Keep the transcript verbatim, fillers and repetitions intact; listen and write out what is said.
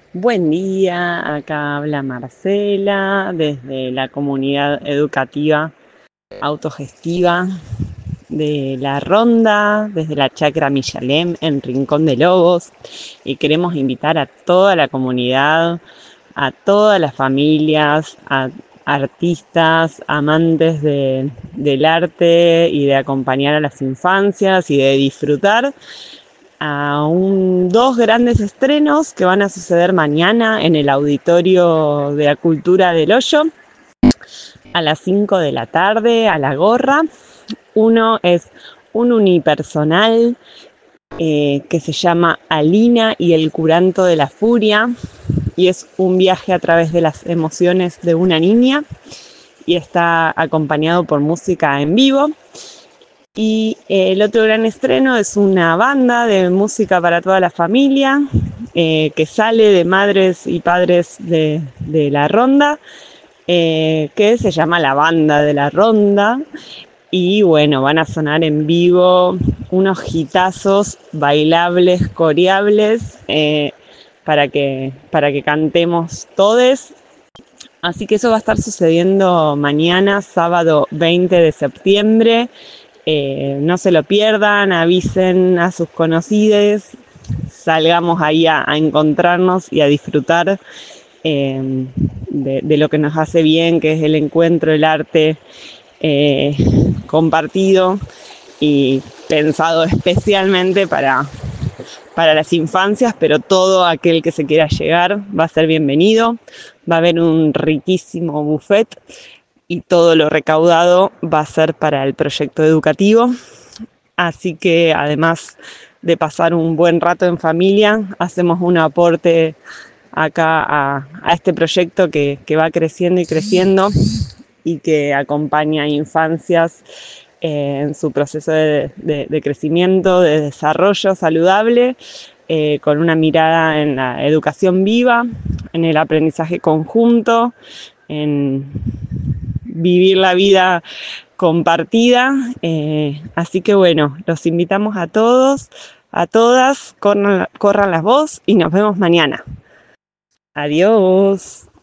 Buen día, acá habla Marcela desde la comunidad educativa autogestiva de La Ronda, desde la Chacra Millalem en Rincón de Lobos, y queremos invitar a toda la comunidad, a todas las familias, a artistas, amantes de, del arte y de acompañar a las infancias y de disfrutar a un, dos grandes estrenos que van a suceder mañana en el Auditorio de la Cultura del Hoyo a las cinco de la tarde a la gorra. Uno es un unipersonal eh, que se llama Alina y el curanto de la furia, y es un viaje a través de las emociones de una niña y está acompañado por música en vivo. Y el otro gran estreno es una banda de música para toda la familia eh, que sale de madres y padres de, de La Ronda, eh, que se llama La Banda de La Ronda. Y bueno, van a sonar en vivo unos hitazos bailables, coreables, eh, para que, para que cantemos todes. Así que eso va a estar sucediendo mañana, sábado veinte de septiembre. Eh, no se lo pierdan, avisen a sus conocidos, salgamos ahí a, a encontrarnos y a disfrutar eh, de, de lo que nos hace bien, que es el encuentro, el arte eh, compartido y pensado especialmente para, para las infancias, pero todo aquel que se quiera llegar va a ser bienvenido. Va a haber un riquísimo buffet y todo lo recaudado va a ser para el proyecto educativo. Así que además de pasar un buen rato en familia, hacemos un aporte acá a, a este proyecto que, que va creciendo y creciendo y que acompaña a infancias eh, en su proceso de, de, de crecimiento, de desarrollo saludable, eh, con una mirada en la educación viva, en el aprendizaje conjunto, en vivir la vida compartida. Eh, así que bueno, los invitamos a todos, a todas, corran, corran las voz y nos vemos mañana. Adiós.